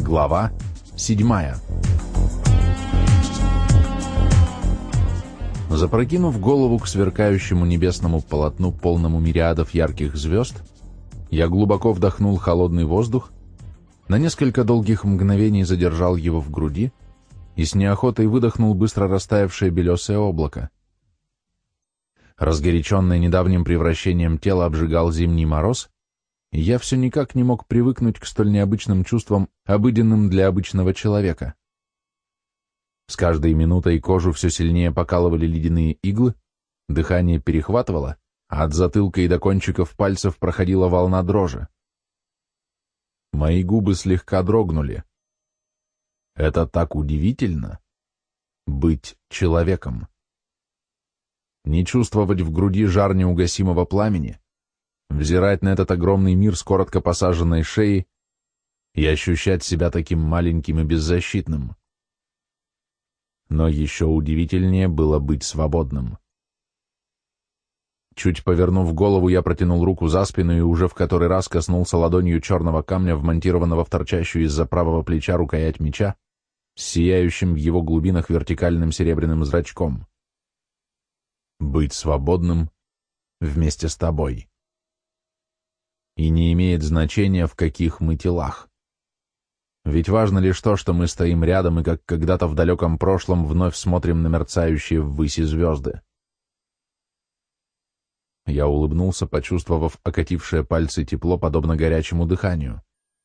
Глава 7. Запрокинув голову к сверкающему небесному полотну, полному мириадов ярких звезд, я глубоко вдохнул холодный воздух, на несколько долгих мгновений задержал его в груди и с неохотой выдохнул быстро растаявшее белесое облако. Разгоряченное недавним превращением тела обжигал зимний мороз, и я все никак не мог привыкнуть к столь необычным чувствам, обыденным для обычного человека. С каждой минутой кожу все сильнее покалывали ледяные иглы, дыхание перехватывало, а от затылка и до кончиков пальцев проходила волна дрожи. Мои губы слегка дрогнули. Это так удивительно — быть человеком. Не чувствовать в груди жар неугасимого пламени, взирать на этот огромный мир с коротко посаженной шеей и ощущать себя таким маленьким и беззащитным. Но еще удивительнее было быть свободным. Чуть повернув голову, я протянул руку за спину и уже в который раз коснулся ладонью черного камня, вмонтированного в торчащую из-за правого плеча рукоять меча, с сияющим в его глубинах вертикальным серебряным зрачком. Быть свободным вместе с тобой. И не имеет значения, в каких мы телах. Ведь важно лишь то, что мы стоим рядом и как когда-то в далеком прошлом вновь смотрим на мерцающие ввыси звезды. Я улыбнулся, почувствовав окатившее пальцы тепло, подобно горячему дыханию.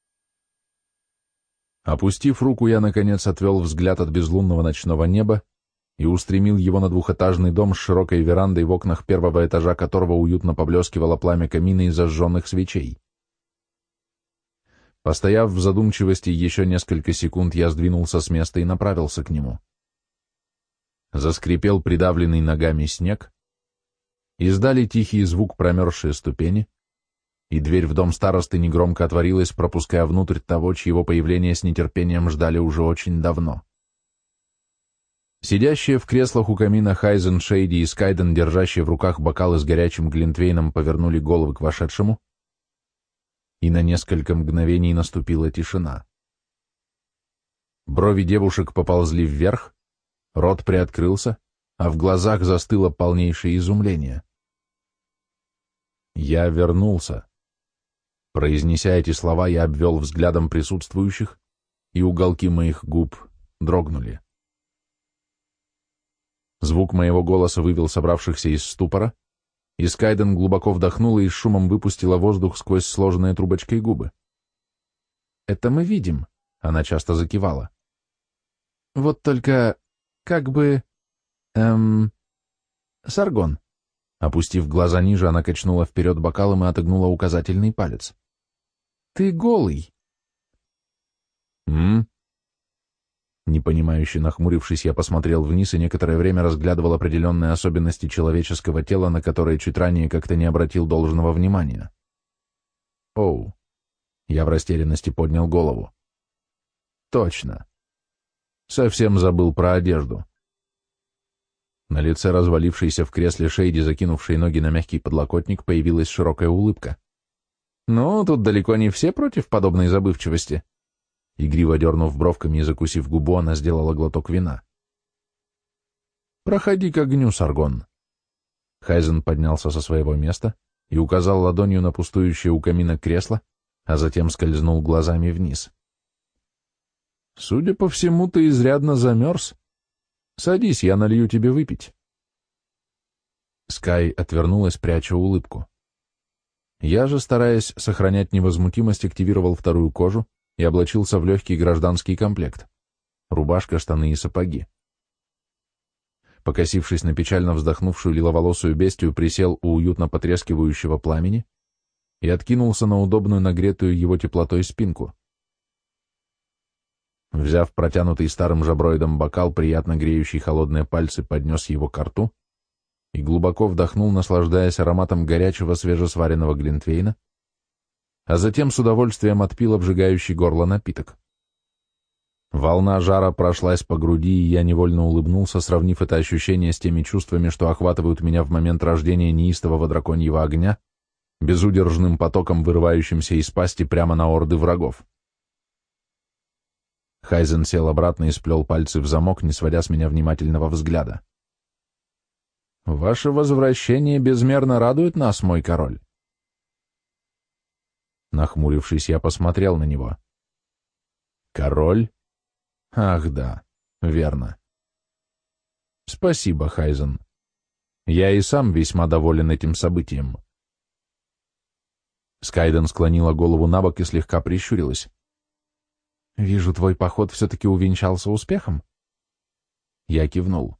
Опустив руку, я, наконец, отвел взгляд от безлунного ночного неба и устремил его на двухэтажный дом с широкой верандой, в окнах первого этажа которого уютно поблескивало пламя камина и зажженных свечей. Постояв в задумчивости еще несколько секунд, я сдвинулся с места и направился к нему. Заскрипел придавленный ногами снег, издали тихий звук промерзшие ступени, и дверь в дом старосты негромко отворилась, пропуская внутрь того, чьего появления с нетерпением ждали уже очень давно. Сидящие в креслах у камина Хайзен, Шейди и Скайден, держащие в руках бокалы с горячим глинтвейном, повернули головы к вошедшему, и на несколько мгновений наступила тишина. Брови девушек поползли вверх, рот приоткрылся, а в глазах застыло полнейшее изумление. «Я вернулся». Произнеся эти слова, я обвел взглядом присутствующих, и уголки моих губ дрогнули. Звук моего голоса вывел собравшихся из ступора, и Скайден глубоко вдохнула и с шумом выпустила воздух сквозь сложенные трубочкой губы. «Это мы видим», — она часто закивала. «Вот только, как бы... Саргон». Опустив глаза ниже, она качнула вперед бокалом и отогнула указательный палец. «Ты голый». Непонимающе нахмурившись, я посмотрел вниз и некоторое время разглядывал определенные особенности человеческого тела, на которые чуть ранее как-то не обратил должного внимания. «Оу!» Я в растерянности поднял голову. «Точно. Совсем забыл про одежду». На лице развалившейся в кресле Шейди, закинувшей ноги на мягкий подлокотник, появилась широкая улыбка. «Ну, тут далеко не все против подобной забывчивости». Игриво дернув бровками и закусив губу, она сделала глоток вина. «Проходи к огню, Саргон». Хайзен поднялся со своего места и указал ладонью на пустующее у камина кресло, а затем скользнул глазами вниз. «Судя по всему, ты изрядно замерз. Садись, я налью тебе выпить». Скай отвернулась, пряча улыбку. Я же, стараясь сохранять невозмутимость, активировал вторую кожу и облачился в легкий гражданский комплект — рубашка, штаны и сапоги. Покосившись на печально вздохнувшую лиловолосую бестию, присел у уютно потрескивающего пламени и откинулся на удобную нагретую его теплотой спинку. Взяв протянутый старым жаброидом бокал, приятно греющий холодные пальцы, поднес его ко рту и глубоко вдохнул, наслаждаясь ароматом горячего свежесваренного глинтвейна, а затем с удовольствием отпил обжигающий горло напиток. Волна жара прошлась по груди, и я невольно улыбнулся, сравнив это ощущение с теми чувствами, что охватывают меня в момент рождения неистового драконьего огня, безудержным потоком, вырывающимся из пасти прямо на орды врагов. Хайзен сел обратно и сплел пальцы в замок, не сводя с меня внимательного взгляда. «Ваше возвращение безмерно радует нас, мой король». Нахмурившись, я посмотрел на него. «Король? Ах, да, верно. Спасибо, Хайзен. Я и сам весьма доволен этим событием». Скайден склонила голову набок и слегка прищурилась. «Вижу, твой поход все-таки увенчался успехом?» Я кивнул.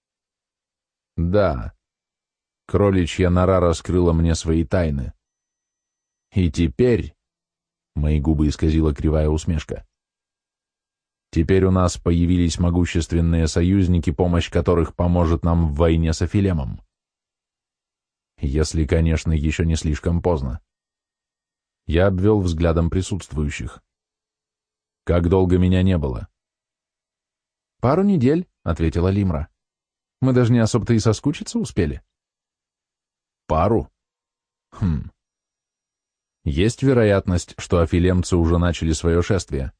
«Да. Кроличья нора раскрыла мне свои тайны. И теперь...» Мои губы исказила кривая усмешка. «Теперь у нас появились могущественные союзники, помощь которых поможет нам в войне с Афилемом. Если, конечно, еще не слишком поздно». Я обвел взглядом присутствующих. «Как долго меня не было?» «Пару недель», — ответила Лимра. «Мы даже не особо-то и соскучиться успели». «Пару? Хм. Есть вероятность, что афилемцы уже начали свое шествие?»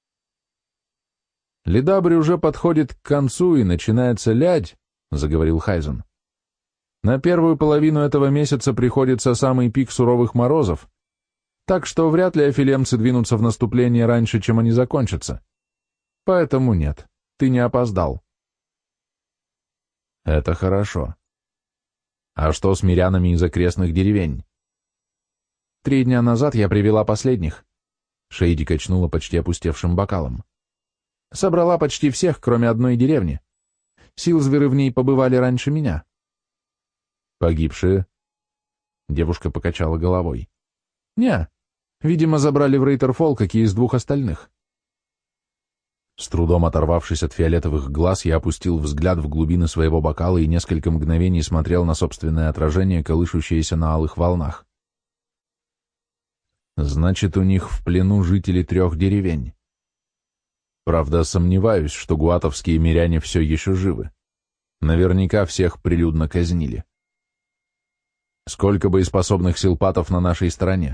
«Ледабри уже подходит к концу, и начинается лядь», — заговорил Хайзен. «На первую половину этого месяца приходится самый пик суровых морозов, так что вряд ли афилемцы двинутся в наступление раньше, чем они закончатся. Поэтому нет, ты не опоздал». «Это хорошо. А что с мирянами из окрестных деревень?» 3 дня назад я привела последних. Шейди качнула почти опустевшим бокалом. Собрала почти всех, кроме одной деревни. Силзверы в ней побывали раньше меня. «Погибшие?» Девушка покачала головой. «Не, видимо, забрали в Рейтерфолл, как и из 2 остальных». С трудом оторвавшись от фиолетовых глаз, я опустил взгляд в глубины своего бокала и несколько мгновений смотрел на собственное отражение, колышущееся на алых волнах. Значит, у них в плену жители 3 деревень. Правда, сомневаюсь, что гуатовские миряне все еще живы. Наверняка всех прилюдно казнили. Сколько боеспособных силпатов на нашей стороне?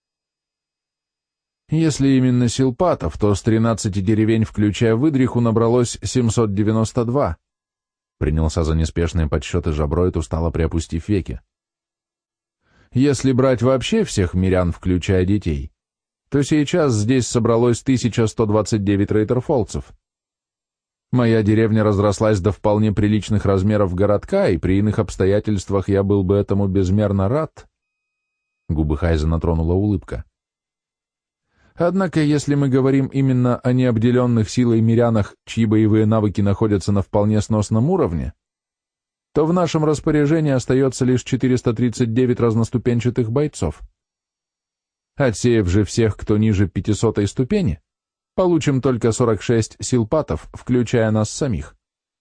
Если именно силпатов, то с 13 деревень, включая Выдриху, набралось 792. Принялся за неспешные подсчеты Жаброид, устало приопустив веки. Если брать вообще всех мирян, включая детей, то сейчас здесь собралось 1129 рейтерфолцев. Моя деревня разрослась до вполне приличных размеров городка, и при иных обстоятельствах я был бы этому безмерно рад. Губы Хайзена тронула улыбка. Однако, если мы говорим именно о необделенных силой мирянах, чьи боевые навыки находятся на вполне сносном уровне, то в нашем распоряжении остается лишь 439 разноступенчатых бойцов. Отсеяв же всех, кто ниже 500-й ступени, получим только 46 силпатов, включая нас самих.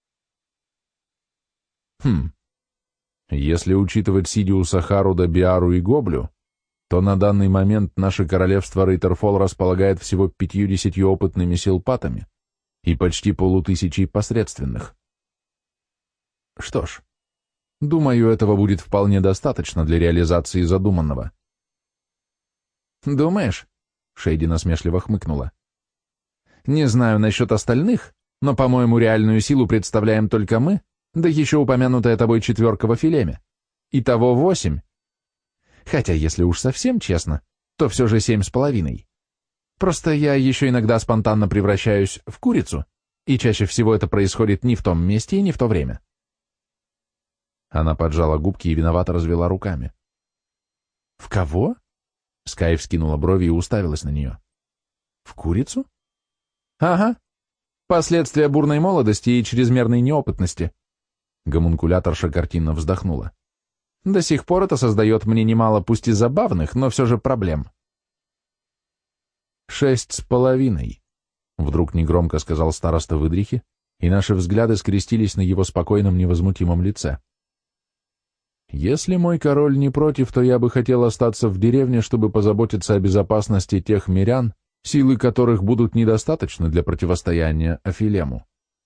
Если учитывать Сидиуса, Харуда, Биару и Гоблю, то на данный момент наше королевство Рейтерфолл располагает всего 50 опытными силпатами и почти 500 посредственных. Что ж, думаю, этого будет вполне достаточно для реализации задуманного. «Думаешь?» — Шейди насмешливо хмыкнула. «Не знаю насчет остальных, но, по-моему, реальную силу представляем только мы, да еще упомянутая тобой 4 в Афилеме. Итого 8. Хотя, если уж совсем честно, то все же 7,5. Просто я еще иногда спонтанно превращаюсь в курицу, и чаще всего это происходит не в том месте и не в то время». Она поджала губки и виновато развела руками. «В кого?» Скай вскинула брови и уставилась на нее. «В курицу?» «Ага. Последствия бурной молодости и чрезмерной неопытности». Гомункуляторша картинно вздохнула. «До сих пор это создает мне немало, пусть и забавных, но все же проблем». 6,5, вдруг негромко сказал староста Выдрихи, и наши взгляды скрестились на его спокойном невозмутимом лице. «Если мой король не против, то я бы хотел остаться в деревне, чтобы позаботиться о безопасности тех мирян, силы которых будут недостаточны для противостояния Афилему».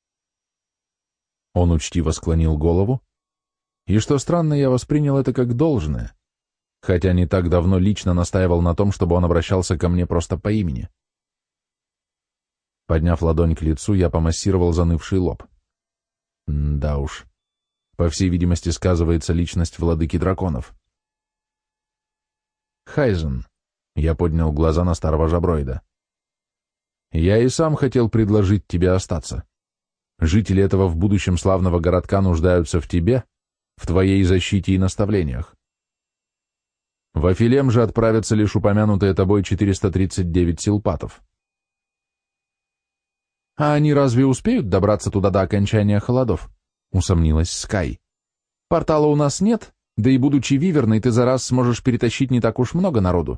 Он учтиво склонил голову, и, что странно, я воспринял это как должное, хотя не так давно лично настаивал на том, чтобы он обращался ко мне просто по имени. Подняв ладонь к лицу, я помассировал занывший лоб. Да уж. По всей видимости, сказывается личность владыки драконов. Хайзен. Я поднял глаза на старого жаброида. Я и сам хотел предложить тебе остаться. Жители этого в будущем славного городка нуждаются в тебе, в твоей защите и наставлениях. В Афилем же отправятся лишь упомянутые тобой 439 силпатов. «А они разве успеют добраться туда до окончания холодов?» — усомнилась Скай. «Портала у нас нет, да и будучи виверной, ты за раз сможешь перетащить не так уж много народу».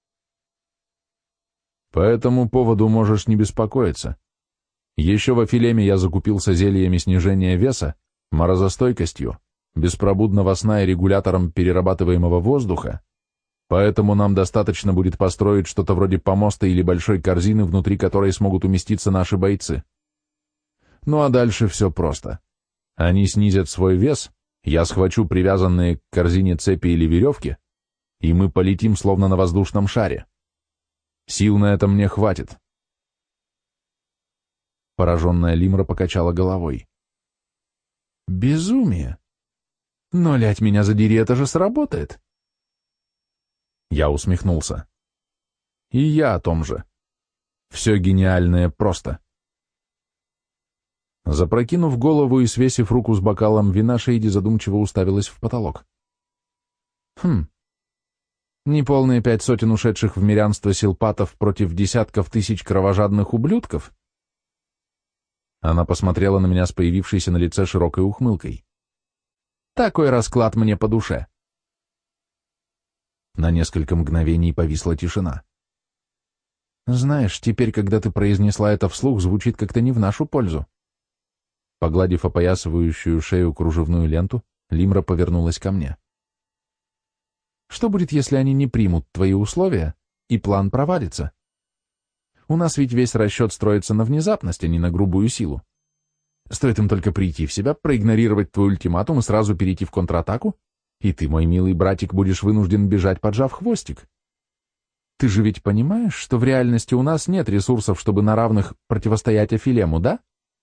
«По этому поводу можешь не беспокоиться. Еще в Афилеме я закупился зельями снижения веса, морозостойкостью, беспробудного сна и регулятором перерабатываемого воздуха, поэтому нам достаточно будет построить что-то вроде помоста или большой корзины, внутри которой смогут уместиться наши бойцы. Ну а дальше все просто. Они снизят свой вес, я схвачу привязанные к корзине цепи или веревки, и мы полетим словно на воздушном шаре. Сил на это мне хватит». Пораженная Лимра покачала головой. «Безумие! Но, лядь меня задери, это же сработает!» Я усмехнулся. И я о том же. Все гениальное просто. Запрокинув голову и свесив руку с бокалом вина, Шейди задумчиво уставилась в потолок. Неполные 5 сотен ушедших в мирянство силпатов против десятков тысяч кровожадных ублюдков? Она посмотрела на меня с появившейся на лице широкой ухмылкой. Такой расклад мне по душе. На несколько мгновений повисла тишина. «Знаешь, теперь, когда ты произнесла это вслух, звучит как-то не в нашу пользу». Погладив опоясывающую шею кружевную ленту, Лимра повернулась ко мне. «Что будет, если они не примут твои условия, и план провалится? У нас ведь весь расчет строится на внезапность, а не на грубую силу. Стоит им только прийти в себя, проигнорировать твой ультиматум и сразу перейти в контратаку, и ты, мой милый братик, будешь вынужден бежать, поджав хвостик. Ты же ведь понимаешь, что в реальности у нас нет ресурсов, чтобы на равных противостоять Афилему, да?»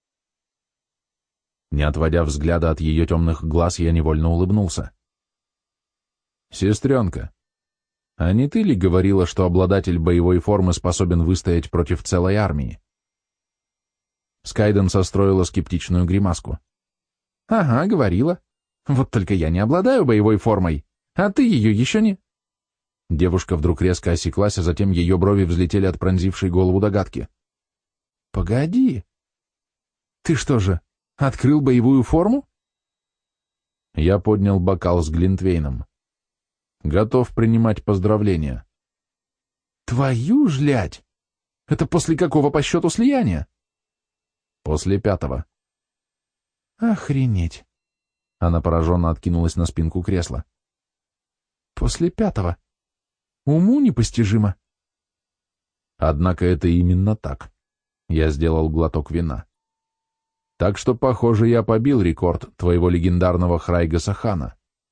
Не отводя взгляда от ее темных глаз, я невольно улыбнулся. «Сестренка, а не ты ли говорила, что обладатель боевой формы способен выстоять против целой армии?» Скайден состроила скептичную гримаску. «Ага, говорила. Вот только я не обладаю боевой формой, а ты ее еще не...» Девушка вдруг резко осеклась, а затем ее брови взлетели от пронзившей голову догадки. «Погоди. Ты что же, открыл боевую форму?» Я поднял бокал с глинтвейном. Готов принимать поздравления. «Твою ж лядь! Это после какого по счету слияния?» «После 5-го». «Охренеть!» Она пораженно откинулась на спинку кресла. «После 5-го. Уму непостижимо». Однако это именно так. Я сделал глоток вина. Так что, похоже, я побил рекорд твоего легендарного Храйгаса Хана.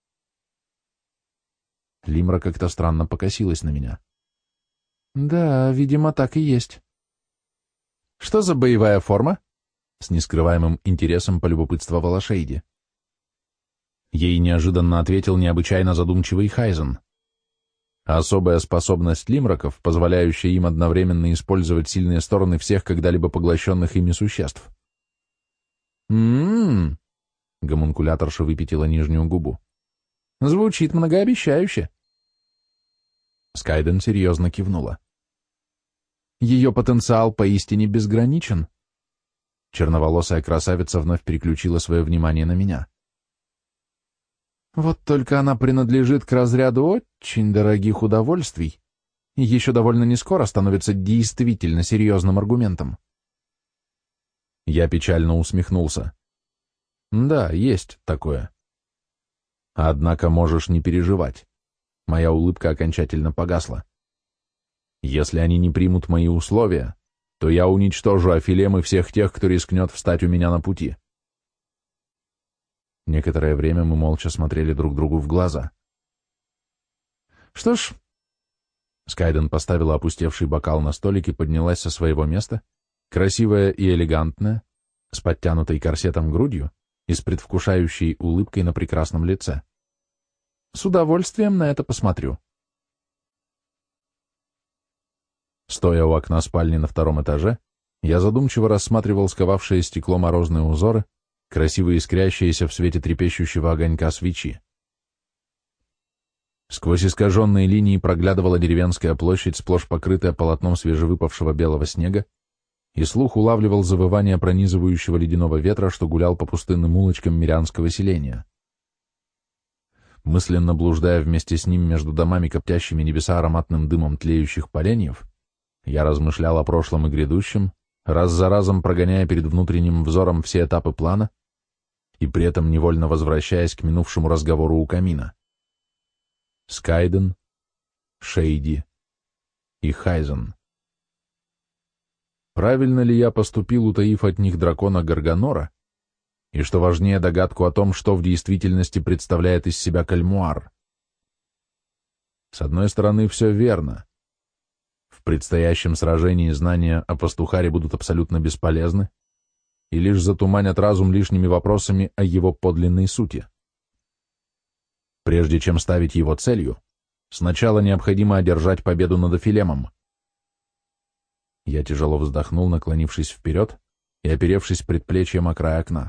Лимра как-то странно покосилась на меня. «Да, видимо, так и есть». «Что за боевая форма?» С нескрываемым интересом полюбопытствовала Шейди. Ей неожиданно ответил необычайно задумчивый Хайзен. Особая способность лимраков, позволяющая им одновременно использовать сильные стороны всех когда-либо поглощенных ими существ. «М-м-м», гомункуляторша выпятила нижнюю губу. «Звучит многообещающе». Скайден серьезно кивнула. «Ее потенциал поистине безграничен». Черноволосая красавица вновь переключила свое внимание на меня. «Вот только она принадлежит к разряду очень дорогих удовольствий и еще довольно нескоро становится действительно серьезным аргументом». Я печально усмехнулся. «Да, есть такое. Однако можешь не переживать. Моя улыбка окончательно погасла. Если они не примут мои условия, то я уничтожу Афилем и всех тех, кто рискнет встать у меня на пути». Некоторое время мы молча смотрели друг другу в глаза. «Что ж...» Скайден поставила опустевший бокал на столик и поднялась со своего места, красивая и элегантная, с подтянутой корсетом грудью и с предвкушающей улыбкой на прекрасном лице. С удовольствием на это посмотрю. Стоя у окна спальни на втором этаже, я задумчиво рассматривал сковавшее стекло морозные узоры, красиво искрящиеся в свете трепещущего огонька свечи. Сквозь искаженные линии проглядывала деревенская площадь, сплошь покрытая полотном свежевыпавшего белого снега, и слух улавливал завывание пронизывающего ледяного ветра, что гулял по пустынным улочкам мирянского селения. Мысленно блуждая вместе с ним между домами, коптящими небеса ароматным дымом тлеющих поленьев, я размышлял о прошлом и грядущем, раз за разом прогоняя перед внутренним взором все этапы плана и при этом невольно возвращаясь к минувшему разговору у камина. Скайден, Шейди и Хайзен. Правильно ли я поступил, утаив от них дракона Гарганора, и, что важнее, догадку о том, что в действительности представляет из себя кальмуар? С одной стороны, все верно. В предстоящем сражении знания о пастухаре будут абсолютно бесполезны и лишь затуманят разум лишними вопросами о его подлинной сути. Прежде чем ставить его целью, сначала необходимо одержать победу над Афилемом. Я тяжело вздохнул, наклонившись вперед и оперевшись предплечьем о край окна.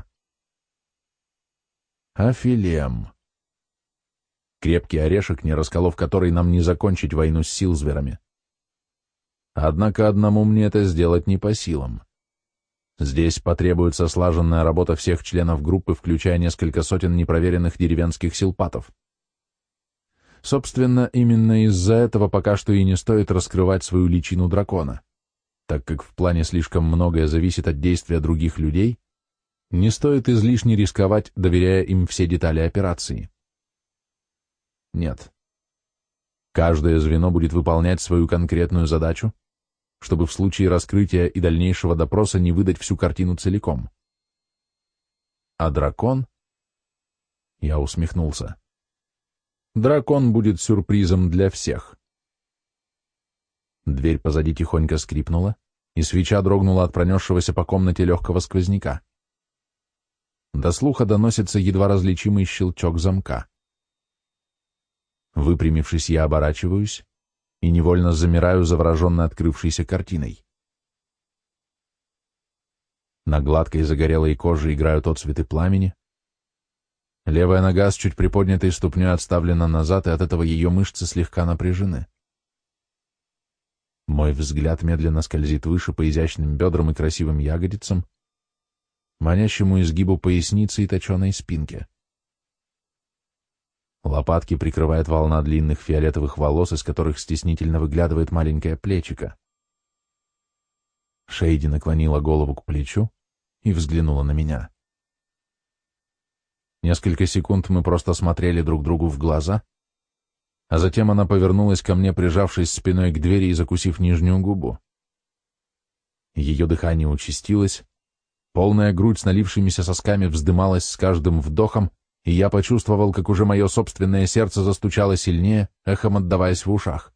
Афилем. Крепкий орешек, не расколов который нам не закончить войну с Силзверами. Однако одному мне это сделать не по силам. Здесь потребуется слаженная работа всех членов группы, включая несколько сотен непроверенных деревенских силпатов. Собственно, именно из-за этого пока что и не стоит раскрывать свою личину дракона, так как в плане слишком многое зависит от действия других людей, не стоит излишне рисковать, доверяя им все детали операции. Нет. Каждое звено будет выполнять свою конкретную задачу, чтобы в случае раскрытия и дальнейшего допроса не выдать всю картину целиком. А дракон? Я усмехнулся. Дракон будет сюрпризом для всех. Дверь позади тихонько скрипнула, и свеча дрогнула от пронесшегося по комнате легкого сквозняка. До слуха доносится едва различимый щелчок замка. Выпрямившись, я оборачиваюсь и невольно замираю, завороженно открывшейся картиной. На гладкой загорелой коже играют отцветы пламени. Левая нога с чуть приподнятой ступней отставлена назад, и от этого ее мышцы слегка напряжены. Мой взгляд медленно скользит выше по изящным бедрам и красивым ягодицам, манящему изгибу поясницы и точеной спинке. Лопатки прикрывает волна длинных фиолетовых волос, из которых стеснительно выглядывает маленькое плечико. Шейди наклонила голову к плечу и взглянула на меня. Несколько секунд мы просто смотрели друг другу в глаза, а затем она повернулась ко мне, прижавшись спиной к двери и закусив нижнюю губу. Ее дыхание участилось, полная грудь с налившимися сосками вздымалась с каждым вдохом, и я почувствовал, как уже мое собственное сердце застучало сильнее, эхом отдаваясь в ушах.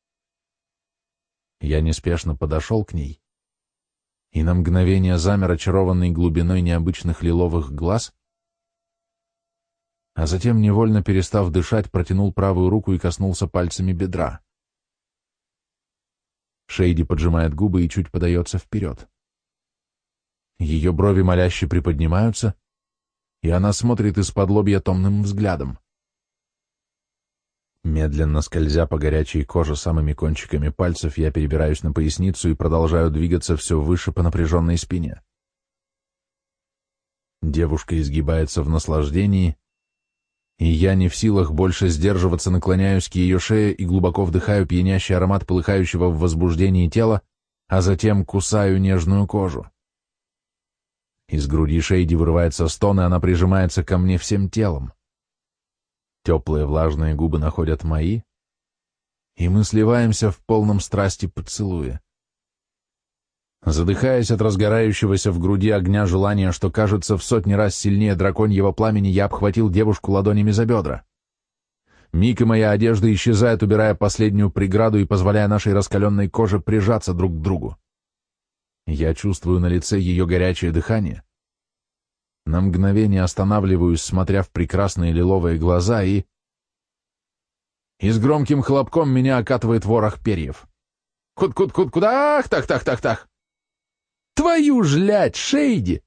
Я неспешно подошел к ней, и на мгновение замер, очарованный глубиной необычных лиловых глаз, а затем, невольно перестав дышать, протянул правую руку и коснулся пальцами бедра. Шейди поджимает губы и чуть подается вперед. Ее брови моляще приподнимаются, и она смотрит из-под лобья томным взглядом. Медленно скользя по горячей коже самыми кончиками пальцев, я перебираюсь на поясницу и продолжаю двигаться все выше по напряженной спине. Девушка изгибается в наслаждении, и я, не в силах больше сдерживаться, наклоняюсь к ее шее и глубоко вдыхаю пьянящий аромат полыхающего в возбуждении тела, а затем кусаю нежную кожу. Из груди Шейди вырывается стон, и она прижимается ко мне всем телом. Теплые влажные губы находят мои, и мы сливаемся в полном страсти поцелуе. Задыхаясь от разгорающегося в груди огня желания, что кажется в сотни раз сильнее драконьего пламени, я обхватил девушку ладонями за бедра. Миг, и моя одежда исчезает, убирая последнюю преграду и позволяя нашей раскаленной коже прижаться друг к другу. Я чувствую на лице ее горячее дыхание. На мгновение останавливаюсь, смотря в прекрасные лиловые глаза, и с громким хлопком меня окатывает ворох перьев. Куда? Ах, так. Твою ж лядь, Шейди!